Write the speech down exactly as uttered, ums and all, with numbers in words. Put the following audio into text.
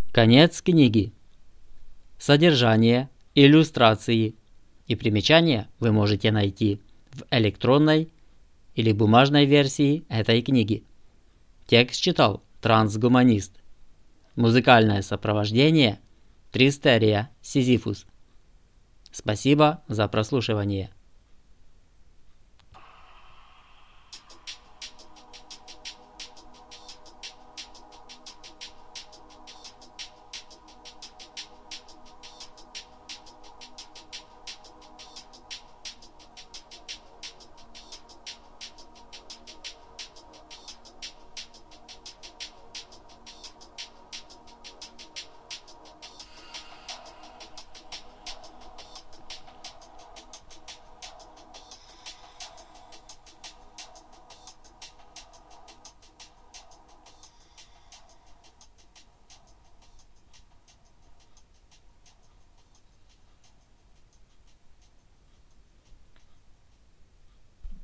Конец книги. Содержание, иллюстрации и примечания вы можете найти в электронной или бумажной версии этой книги. Текст читал трансгуманист. Музыкальное сопровождение Тристерия Сизифус. Спасибо за прослушивание.